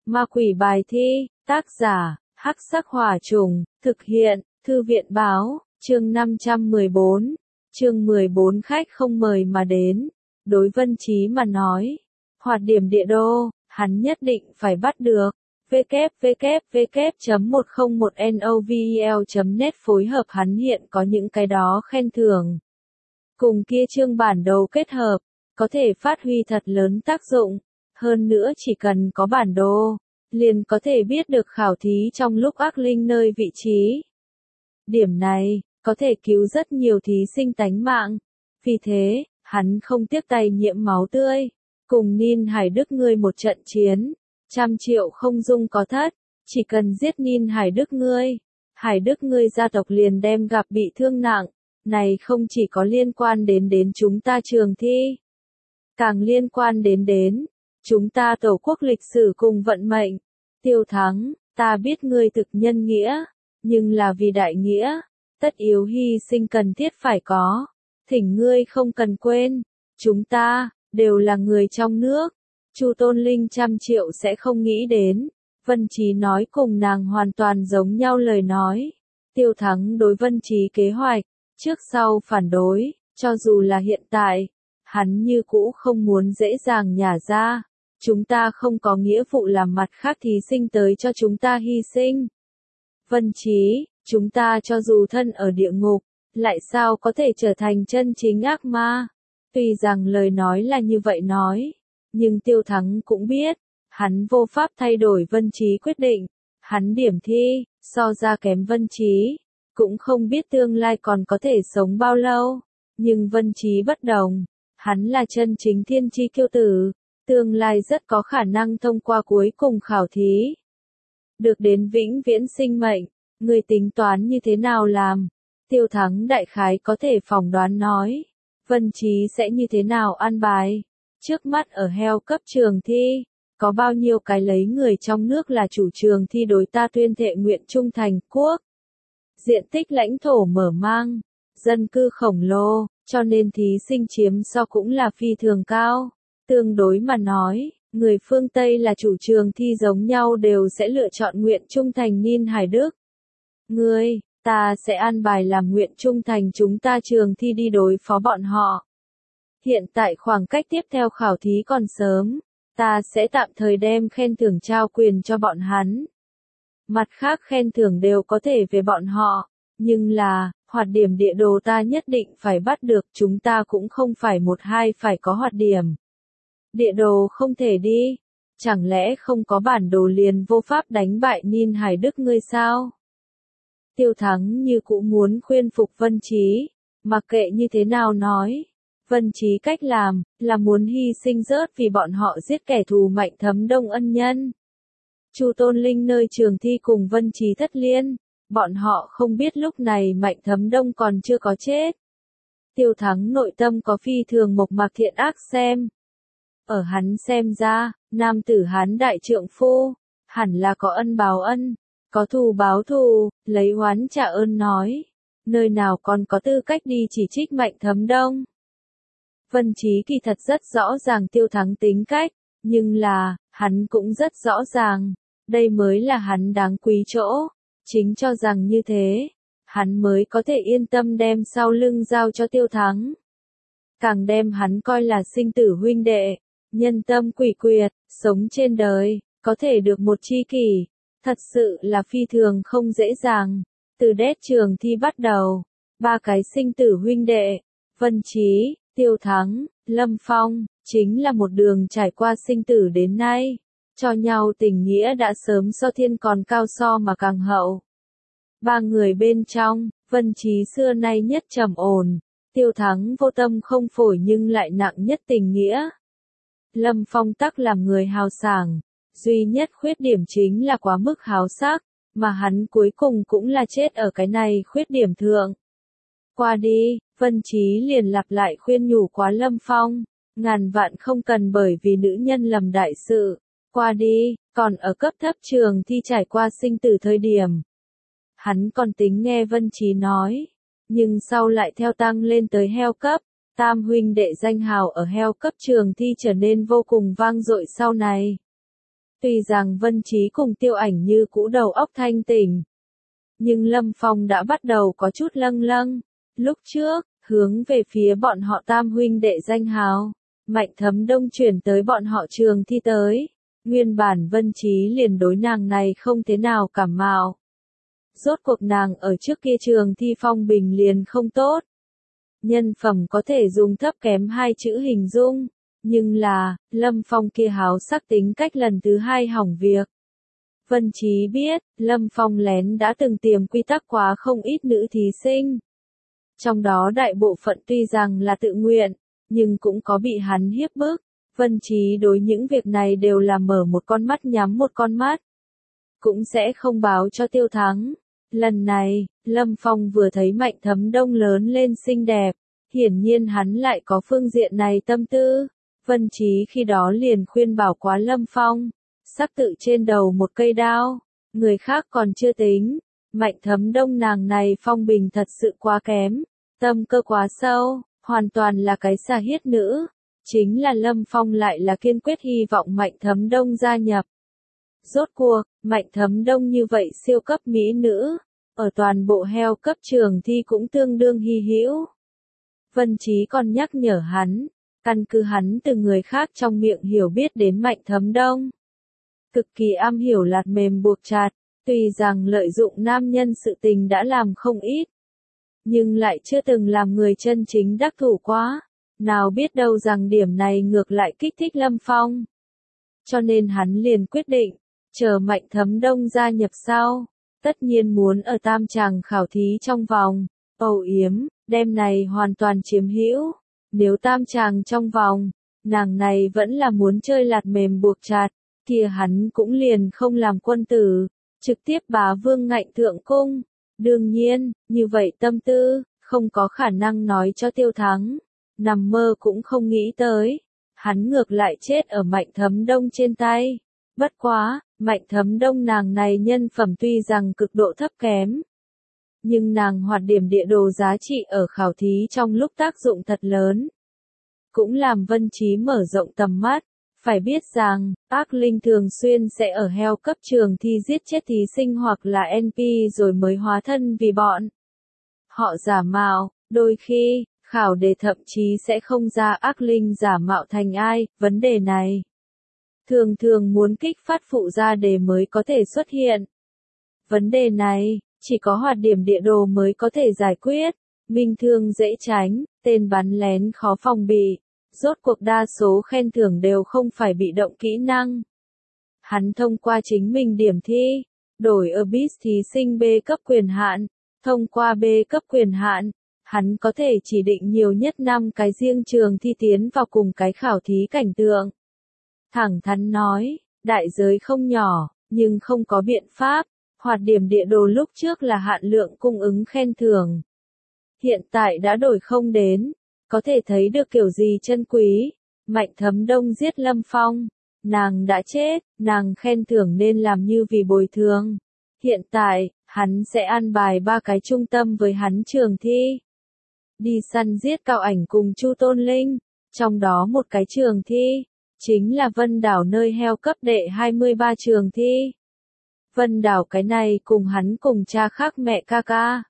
Ma quỷ bài thi, tác giả, Hắc Sắc Hỏa Trùng, thực hiện, Thư viện báo, chương 514, chương 14 khách không mời mà đến. Đối Vân Chí mà nói, hoạt điểm địa đô, hắn nhất định phải bắt được. www.101novel.net phối hợp hắn hiện có những cái đó khen thưởng. Cùng kia chương bản đồ kết hợp, có thể phát huy thật lớn tác dụng. Hơn nữa chỉ cần có bản đồ, liền có thể biết được khảo thí trong lúc ác linh nơi vị trí. Điểm này, có thể cứu rất nhiều thí sinh tánh mạng. Vì thế, hắn không tiếc tay nhiễm máu tươi. Cùng Ninh Hải Đức ngươi một trận chiến, 100 triệu không dung có thất. Chỉ cần giết Ninh Hải Đức ngươi gia tộc liền đem gặp bị thương nặng. Này không chỉ có liên quan đến chúng ta trường thi, càng liên quan đến chúng ta tổ quốc lịch sử cùng vận mệnh. Tiêu Thắng, ta biết ngươi thực nhân nghĩa, nhưng là vì đại nghĩa, tất yếu hy sinh cần thiết phải có. Thỉnh ngươi không cần quên, chúng ta đều là người trong nước. Chu Tôn Linh 100 triệu sẽ không nghĩ đến. Vân Chí nói cùng nàng hoàn toàn giống nhau lời nói. Tiêu Thắng đối Vân Chí kế hoạch, trước sau phản đối, cho dù là hiện tại, hắn như cũ không muốn dễ dàng nhả ra. Chúng ta không có nghĩa vụ làm mặt khác thí sinh tới cho chúng ta hy sinh. Vân Chí, chúng ta cho dù thân ở địa ngục, lại sao có thể trở thành chân chính ác ma? Tuy rằng lời nói là như vậy nói, nhưng Tiêu Thắng cũng biết, hắn vô pháp thay đổi Vân Chí quyết định. Hắn điểm thi, so ra kém Vân Chí, cũng không biết tương lai còn có thể sống bao lâu. Nhưng Vân Chí bất đồng, hắn là chân chính thiên chi kiêu tử, tương lai rất có khả năng thông qua cuối cùng khảo thí, được đến vĩnh viễn sinh mệnh. Người tính toán như thế nào làm? Tiêu Thắng đại khái có thể phỏng đoán nói, Vân Chí sẽ như thế nào an bài. Trước mắt ở heo cấp trường thi, có bao nhiêu cái lấy người trong nước là chủ trường thi đối ta tuyên thệ nguyện trung thành quốc. Diện tích lãnh thổ mở mang, dân cư khổng lồ, cho nên thí sinh chiếm so cũng là phi thường cao. Tương đối mà nói, người phương Tây là chủ trường thi giống nhau đều sẽ lựa chọn nguyện trung thành Ninh Hải Đức. Ta sẽ an bài làm nguyện trung thành chúng ta trường thi đi đối phó bọn họ. Hiện tại khoảng cách tiếp theo khảo thí còn sớm, ta sẽ tạm thời đem khen thưởng trao quyền cho bọn hắn. Mặt khác khen thưởng đều có thể về bọn họ, nhưng là, hoạt điểm địa đồ ta nhất định phải bắt được, chúng ta cũng không phải một hai phải có hoạt điểm. Địa đồ không thể đi, chẳng lẽ không có bản đồ liền vô pháp đánh bại Ninh Hải Đức ngươi sao? Tiêu Thắng như cũng muốn khuyên phục Vân Chí, mặc kệ như thế nào nói. Vân Chí cách làm, là muốn hy sinh rớt vì bọn họ giết kẻ thù Mạnh Thấm Đông ân nhân. Chu Tôn Linh nơi trường thi cùng Vân Chí thất liên, bọn họ không biết lúc này Mạnh Thấm Đông còn chưa có chết. Tiêu Thắng nội tâm có phi thường mộc mạc thiện ác xem. Ở hắn xem ra, nam tử Hán đại trượng phu, hẳn là có ân báo ân, có thù báo thù, lấy oán trả ơn nói. Nơi nào còn có tư cách đi chỉ trích Mạnh Thấm Đông. Vân Chí kỳ thật rất rõ ràng Tiêu Thắng tính cách, nhưng là, hắn cũng rất rõ ràng, đây mới là hắn đáng quý chỗ. Chính cho rằng như thế, hắn mới có thể yên tâm đem sau lưng giao cho Tiêu Thắng. Càng đem hắn coi là sinh tử huynh đệ, nhân tâm quỷ quyệt, sống trên đời, có thể được một tri kỷ, thật sự là phi thường không dễ dàng. Từ đét trường thi bắt đầu, 3 cái sinh tử huynh đệ, Vân Chí, Tiêu Thắng, Lâm Phong, chính là một đường trải qua sinh tử đến nay, cho nhau tình nghĩa đã sớm so thiên còn cao so mà càng hậu. 3 người bên trong, Vân Chí xưa nay nhất trầm ổn, Tiêu Thắng vô tâm không phổi nhưng lại nặng nhất tình nghĩa. Lâm Phong tắc làm người hào sảng, duy nhất khuyết điểm chính là quá mức háo sắc, mà hắn cuối cùng cũng là chết ở cái này khuyết điểm thượng. Qua đi, Vân Chí liền lặp lại khuyên nhủ quá Lâm Phong, ngàn vạn không cần bởi vì nữ nhân lầm đại sự. Qua đi, còn ở cấp thấp trường thi trải qua sinh tử thời điểm. Hắn còn tính nghe Vân Chí nói, nhưng sau lại theo tăng lên tới heo cấp, tam huynh đệ danh hào ở heo cấp trường thi trở nên vô cùng vang dội sau này. Tuy rằng Vân Chí cùng Tiêu Ảnh như cũ đầu óc thanh tỉnh, nhưng Lâm Phong đã bắt đầu có chút lâng lâng. Lúc trước, hướng về phía bọn họ tam huynh đệ danh hào, Mạnh Thấm Đông chuyển tới bọn họ Trường Thi tới. Nguyên bản Vân Chí liền đối nàng này không thế nào cảm mạo. Rốt cuộc nàng ở trước kia Trường Thi phong bình liền không tốt. Nhân phẩm có thể dùng thấp kém hai chữ hình dung, nhưng là, Lâm Phong kia háo sắc tính cách lần thứ hai hỏng việc. Vân Chí biết, Lâm Phong lén đã từng tiềm quy tắc quá không ít nữ thí sinh. Trong đó đại bộ phận tuy rằng là tự nguyện, nhưng cũng có bị hắn hiếp bức. Vân Chí đối những việc này đều là mở một con mắt nhắm một con mắt. Cũng sẽ không báo cho Tiêu Thắng. Lần này, Lâm Phong vừa thấy Mạnh Thấm Đông lớn lên xinh đẹp, hiển nhiên hắn lại có phương diện này tâm tư. Vân Chí khi đó liền khuyên bảo quá Lâm Phong, sắp tự trên đầu một cây đao, người khác còn chưa tính, Mạnh Thấm Đông nàng này phong bình thật sự quá kém, tâm cơ quá sâu, hoàn toàn là cái xà hiết nữ. Chính là Lâm Phong lại là kiên quyết hy vọng Mạnh Thấm Đông gia nhập. Rốt cuộc, Mạnh Thấm Đông như vậy siêu cấp mỹ nữ, ở toàn bộ heo cấp Trường Thi cũng tương đương hy hữu. Vân Chí còn nhắc nhở hắn, căn cứ hắn từ người khác trong miệng hiểu biết đến Mạnh Thấm Đông. Cực kỳ am hiểu lạt mềm buộc chặt, tuy rằng lợi dụng nam nhân sự tình đã làm không ít, nhưng lại chưa từng làm người chân chính đắc thủ quá. Nào biết đâu rằng điểm này ngược lại kích thích Lâm Phong. Cho nên hắn liền quyết định, chờ Mạnh Thấm Đông gia nhập sau, tất nhiên muốn ở tam tràng khảo thí trong vòng, âu yếm, đêm này hoàn toàn chiếm hữu. Nếu tam tràng trong vòng, nàng này vẫn là muốn chơi lạt mềm buộc chặt, kia hắn cũng liền không làm quân tử, trực tiếp bá vương ngạnh thượng cung. Đương nhiên, như vậy tâm tư, không có khả năng nói cho Tiêu Thắng. Nằm mơ cũng không nghĩ tới, hắn ngược lại chết ở Mạnh Thấm Đông trên tay. Bất quá, Mạnh Thấm Đông nàng này nhân phẩm tuy rằng cực độ thấp kém, nhưng nàng hoạt điểm địa đồ giá trị ở khảo thí trong lúc tác dụng thật lớn. Cũng làm Vân Chí mở rộng tầm mắt, phải biết rằng, ác linh thường xuyên sẽ ở heo cấp Trường Thi giết chết thí sinh hoặc là NP rồi mới hóa thân vì bọn họ giả mạo, đôi khi khảo đề thậm chí sẽ không ra ác linh giả mạo thành ai. Vấn đề này thường thường muốn kích phát phụ ra đề mới có thể xuất hiện. Vấn đề này chỉ có hoạt điểm địa đồ mới có thể giải quyết. Minh thương dễ tránh, tên bắn lén khó phòng bị. Rốt cuộc đa số khen thưởng đều không phải bị động kỹ năng. Hắn thông qua chính mình điểm thi, đổi ở BIS thí sinh B cấp quyền hạn, thông qua B cấp quyền hạn. Hắn có thể chỉ định nhiều nhất 5 cái riêng trường thi tiến vào cùng cái khảo thí cảnh tượng. Thẳng thắn nói, đại giới không nhỏ, nhưng không có biện pháp. Hoạt điểm địa đồ lúc trước là hạn lượng cung ứng khen thưởng. Hiện tại đã đổi không đến, có thể thấy được kiểu gì chân quý. Mạnh Thấm Đông giết Lâm Phong, nàng đã chết, nàng khen thưởng nên làm như vì bồi thường. Hiện tại, hắn sẽ an bài 3 cái trung tâm với hắn Trường Thi. Đi săn giết Cao Ảnh cùng Chu Tôn Linh, trong đó một cái trường thi, chính là Vân Đảo nơi heo cấp đệ 23 trường thi. Vân Đảo cái này cùng hắn cùng cha khác mẹ ca ca.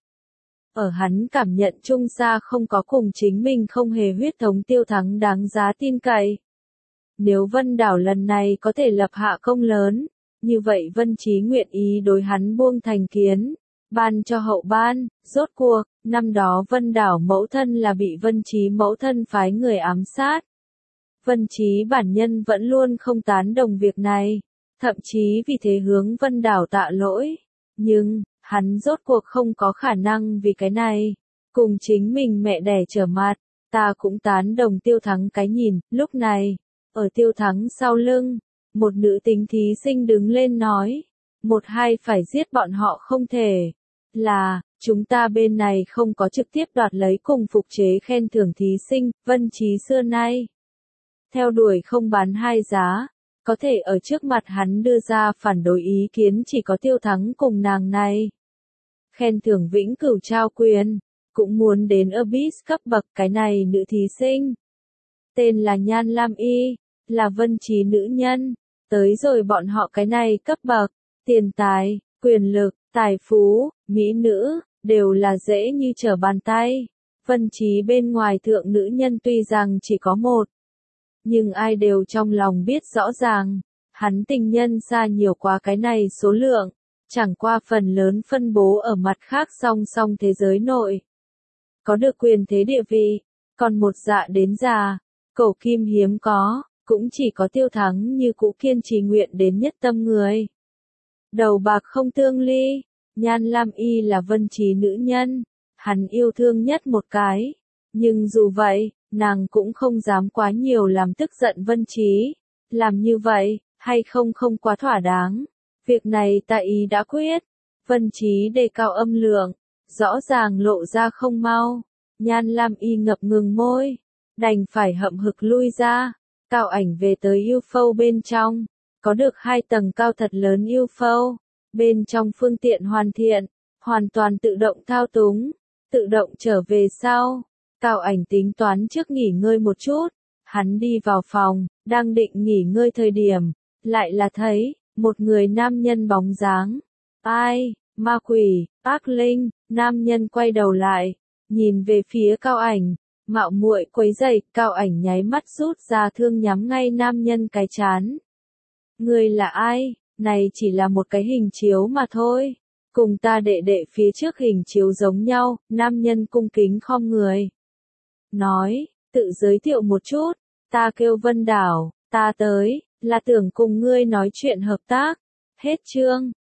Ở hắn cảm nhận chung xa không có cùng chính mình không hề huyết thống Tiêu Thắng đáng giá tin cậy. Nếu Vân Đảo lần này có thể lập hạ công lớn, như vậy Vân Chí nguyện ý đối hắn buông thành kiến. Ban cho hậu ban, rốt cuộc, năm đó Vân Đảo mẫu thân là bị Vân Chí mẫu thân phái người ám sát. Vân Chí bản nhân vẫn luôn không tán đồng việc này, thậm chí vì thế hướng Vân Đảo tạ lỗi. Nhưng, hắn rốt cuộc không có khả năng vì cái này, cùng chính mình mẹ đẻ trở mặt. Ta cũng tán đồng Tiêu Thắng cái nhìn. Lúc này, ở Tiêu Thắng sau lưng, một nữ tính thí sinh đứng lên nói, 1-2 phải giết bọn họ không thể. Là, chúng ta bên này không có trực tiếp đoạt lấy cùng phục chế khen thưởng thí sinh. Vân Chí xưa nay theo đuổi không bán hai giá, có thể ở trước mặt hắn đưa ra phản đối ý kiến chỉ có Tiêu Thắng cùng nàng này. Khen thưởng vĩnh cửu trao quyền, cũng muốn đến ở BIS cấp bậc. Cái này nữ thí sinh tên là Nhan Lam Y, là Vân Chí nữ nhân, Tới rồi bọn họ cái này cấp bậc, tiền tài, quyền lực, tài phú, mỹ nữ, đều là dễ như trở bàn tay. Vân Trí bên ngoài thượng nữ nhân tuy rằng chỉ có một, nhưng ai đều trong lòng biết rõ ràng, hắn tình nhân xa nhiều quá cái này số lượng, chẳng qua phần lớn phân bố ở mặt khác song song thế giới nội. Có được quyền thế địa vị, còn một dạ đến già, cổ kim hiếm có, cũng chỉ có Tiêu Thắng như cũ kiên trì nguyện đến nhất tâm người. Đầu bạc không tương ly, Nhan Lam Y là Vân Trí nữ nhân, hắn yêu thương nhất một cái, nhưng dù vậy, nàng cũng không dám quá nhiều làm tức giận Vân Trí, làm như vậy, hay không quá thỏa đáng. Việc này tại ý đã quyết. Vân Trí đề cao âm lượng, rõ ràng lộ ra không mau. Nhan Lam Y ngập ngừng môi, đành phải hậm hực lui ra. Cao Ảnh về tới UFO bên trong, có được 2 tầng cao thật lớn UFO, bên trong phương tiện hoàn thiện, hoàn toàn tự động thao túng, tự động trở về sau. Cao Ảnh tính toán trước nghỉ ngơi một chút, hắn đi vào phòng, đang định nghỉ ngơi thời điểm, lại là thấy một người nam nhân bóng dáng. Ai, ma quỷ, ác linh, nam nhân quay đầu lại, nhìn về phía Cao Ảnh, mạo muội quấy rầy, Cao Ảnh nháy mắt rút ra thương nhắm ngay nam nhân cái trán. Ngươi là ai? Này chỉ là một cái hình chiếu mà thôi. Cùng ta đệ đệ phía trước hình chiếu giống nhau, nam nhân cung kính khom người. Nói, tự giới thiệu một chút, ta kêu Vân Đảo, ta tới, là tưởng cùng ngươi nói chuyện hợp tác. Hết chương.